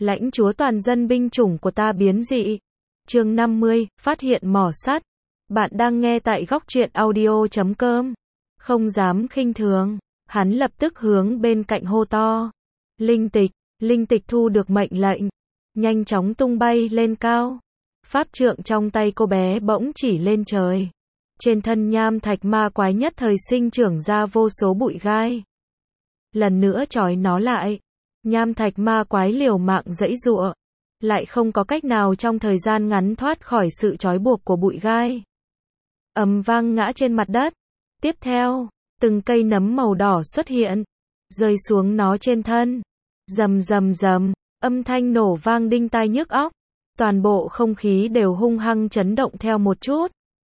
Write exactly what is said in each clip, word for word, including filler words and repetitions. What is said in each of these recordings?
Lãnh chúa toàn dân binh chủng của ta biến dị. Chương năm mươi, phát hiện mỏ sắt. Bạn đang nghe tại góc truyện audio chấm com. Không dám khinh thường, hắn lập tức hướng bên cạnh hô to. Linh tịch, linh tịch thu được mệnh lệnh, nhanh chóng tung bay lên cao. Pháp trượng trong tay cô bé bỗng chỉ lên trời. Trên thân nham thạch ma quái nhất thời sinh trưởng ra vô số bụi gai. Lần nữa trói nó lại. Nham thạch ma quái liều mạng giãy giụa, lại không có cách nào trong thời gian ngắn thoát khỏi sự trói buộc của bụi gai. Ầm vang ngã trên mặt đất. Tiếp theo, từng cây nấm màu đỏ xuất hiện, rơi xuống nó trên thân. Rầm rầm rầm, âm thanh nổ vang đinh tai nhức óc. Toàn bộ không khí đều hung hăng chấn động theo một chút.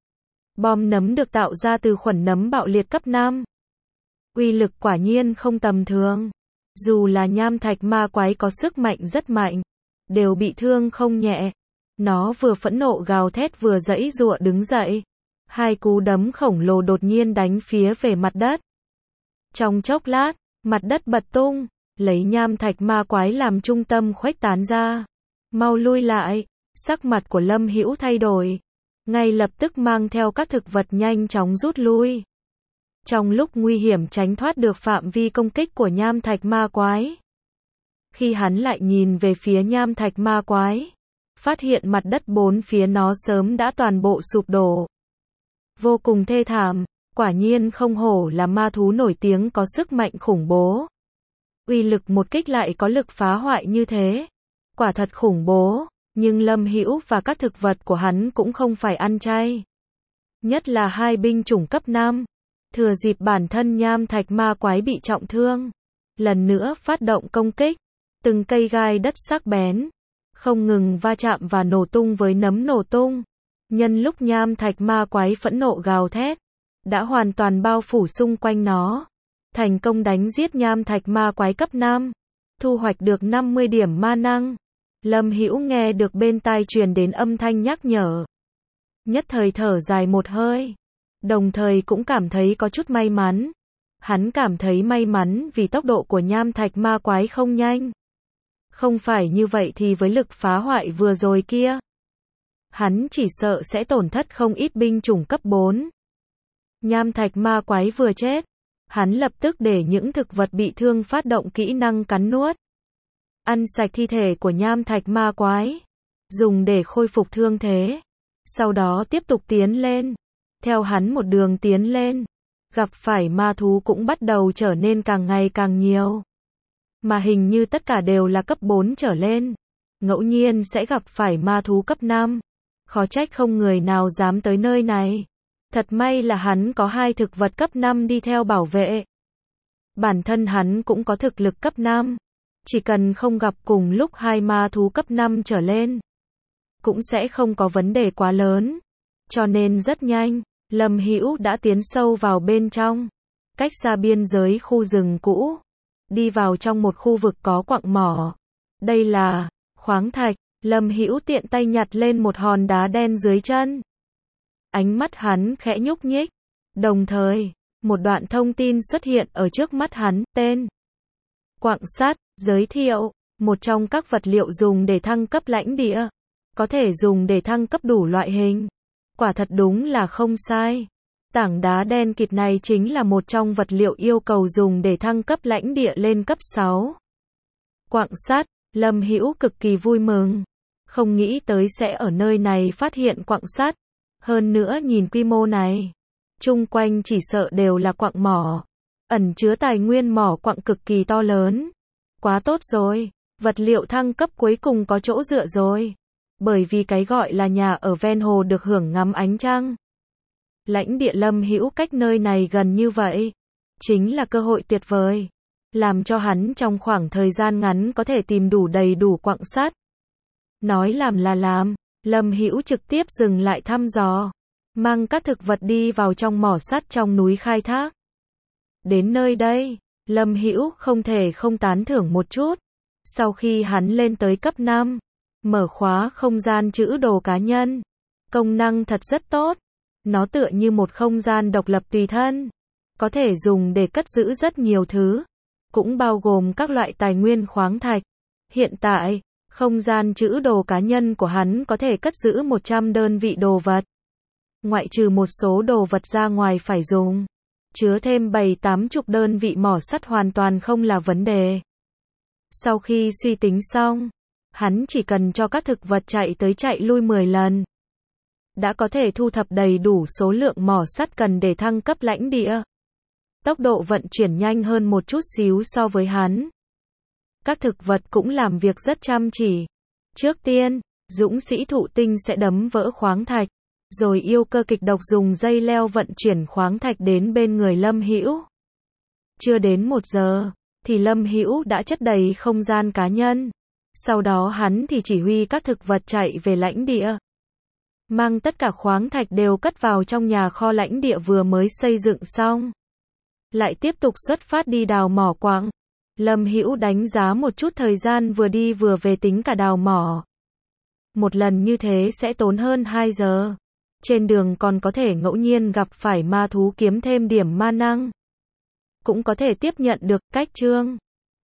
Bom nấm được tạo ra từ khuẩn nấm bạo liệt cấp năm. Uy lực quả nhiên không tầm thường. Dù là nham thạch ma quái có sức mạnh rất mạnh, đều bị thương không nhẹ. Nó vừa phẫn nộ gào thét vừa giãy giụa đứng dậy. Hai cú đấm khổng lồ đột nhiên đánh phía về mặt đất. Trong chốc lát, mặt đất bật tung, lấy nham thạch ma quái làm trung tâm khuếch tán ra. Mau lui lại, sắc mặt của Lâm Hữu thay đổi. Ngay lập tức mang theo các thực vật nhanh chóng rút lui. Trong lúc nguy hiểm tránh thoát được phạm vi công kích của nham thạch ma quái. Khi hắn lại nhìn về phía nham thạch ma quái, phát hiện mặt đất bốn phía nó sớm đã toàn bộ sụp đổ. Vô cùng thê thảm, quả nhiên không hổ là ma thú nổi tiếng có sức mạnh khủng bố. Uy lực một kích lại có lực phá hoại như thế. Quả thật khủng bố, nhưng Lâm Hữu và các thực vật của hắn cũng không phải ăn chay. Nhất là hai binh chủng cấp năm. Thừa dịp bản thân nham thạch ma quái bị trọng thương, lần nữa phát động công kích. Từng cây gai đất sắc bén, không ngừng va chạm và nổ tung với nấm nổ tung. Nhân lúc nham thạch ma quái phẫn nộ gào thét, đã hoàn toàn bao phủ xung quanh nó. Thành công đánh giết nham thạch ma quái cấp năm, thu hoạch được năm mươi điểm ma năng. Lâm Hữu nghe được bên tai truyền đến âm thanh nhắc nhở. Nhất thời thở dài một hơi, đồng thời cũng cảm thấy có chút may mắn. Hắn cảm thấy may mắn vì tốc độ của nham thạch ma quái không nhanh. Không phải như vậy thì với lực phá hoại vừa rồi kia, hắn chỉ sợ sẽ tổn thất không ít binh chủng cấp bốn. Nham thạch ma quái vừa chết, hắn lập tức để những thực vật bị thương phát động kỹ năng cắn nuốt. Ăn sạch thi thể của nham thạch ma quái, dùng để khôi phục thương thế. Sau đó tiếp tục tiến lên. Theo hắn một đường tiến lên, gặp phải ma thú cũng bắt đầu trở nên càng ngày càng nhiều. Mà hình như tất cả đều là cấp bốn trở lên. Ngẫu nhiên sẽ gặp phải ma thú cấp năm. Khó trách không người nào dám tới nơi này. Thật may là hắn có hai thực vật cấp năm đi theo bảo vệ. Bản thân hắn cũng có thực lực cấp năm. Chỉ cần không gặp cùng lúc hai ma thú cấp năm trở lên, cũng sẽ không có vấn đề quá lớn. Cho nên rất nhanh, Lâm Hữu đã tiến sâu vào bên trong, cách xa biên giới khu rừng cũ, đi vào trong một khu vực có quặng mỏ. Đây là khoáng thạch. Lâm Hữu tiện tay nhặt lên một hòn đá đen dưới chân. Ánh mắt hắn khẽ nhúc nhích, đồng thời, một đoạn thông tin xuất hiện ở trước mắt hắn, tên quặng sắt, giới thiệu, một trong các vật liệu dùng để thăng cấp lãnh địa, có thể dùng để thăng cấp đủ loại hình. Quả thật đúng là không sai. Tảng đá đen kịt này chính là một trong vật liệu yêu cầu dùng để thăng cấp lãnh địa lên cấp sáu. Quặng sắt, Lâm Hữu cực kỳ vui mừng. Không nghĩ tới sẽ ở nơi này phát hiện quặng sắt. Hơn nữa nhìn quy mô này, chung quanh chỉ sợ đều là quặng mỏ. Ẩn chứa tài nguyên mỏ quặng cực kỳ to lớn. Quá tốt rồi, vật liệu thăng cấp cuối cùng có chỗ dựa rồi. Bởi vì cái gọi là nhà ở ven hồ được hưởng ngắm ánh trăng. Lãnh địa Lâm Hữu cách nơi này gần như vậy, chính là cơ hội tuyệt vời, làm cho hắn trong khoảng thời gian ngắn có thể tìm đủ đầy đủ quặng sắt. Nói làm là làm, Lâm Hữu trực tiếp dừng lại thăm dò, mang các thực vật đi vào trong mỏ sắt trong núi khai thác. Đến nơi đây, Lâm Hữu không thể không tán thưởng một chút. Sau khi hắn lên tới cấp năm, mở khóa không gian trữ đồ cá nhân, công năng thật rất tốt. Nó tựa như một không gian độc lập tùy thân, có thể dùng để cất giữ rất nhiều thứ, cũng bao gồm các loại tài nguyên khoáng thạch. Hiện tại, Không gian trữ đồ cá nhân của hắn có thể cất giữ một trăm đơn vị đồ vật. Ngoại trừ một số đồ vật ra ngoài phải dùng. Chứa thêm bảy tám chục đơn vị mỏ sắt hoàn toàn không là vấn đề. Sau khi suy tính xong, hắn chỉ cần cho các thực vật chạy tới chạy lui mười lần. Đã có thể thu thập đầy đủ số lượng mỏ sắt cần để thăng cấp lãnh địa. Tốc độ vận chuyển nhanh hơn một chút xíu so với hắn. Các thực vật cũng làm việc rất chăm chỉ. Trước tiên, dũng sĩ thụ tinh sẽ đấm vỡ khoáng thạch, rồi yêu cơ kịch độc dùng dây leo vận chuyển khoáng thạch đến bên người Lâm Hữu. Chưa đến một giờ, thì Lâm Hữu đã chất đầy không gian cá nhân. Sau đó hắn thì chỉ huy các thực vật chạy về lãnh địa. Mang tất cả khoáng thạch đều cất vào trong nhà kho lãnh địa vừa mới xây dựng xong. Lại tiếp tục xuất phát đi đào mỏ quặng. Lâm Hữu đánh giá một chút thời gian vừa đi vừa về tính cả đào mỏ. Một lần như thế sẽ tốn hơn hai giờ. Trên đường còn có thể ngẫu nhiên gặp phải ma thú kiếm thêm điểm ma năng. Cũng có thể tiếp nhận được cách chương.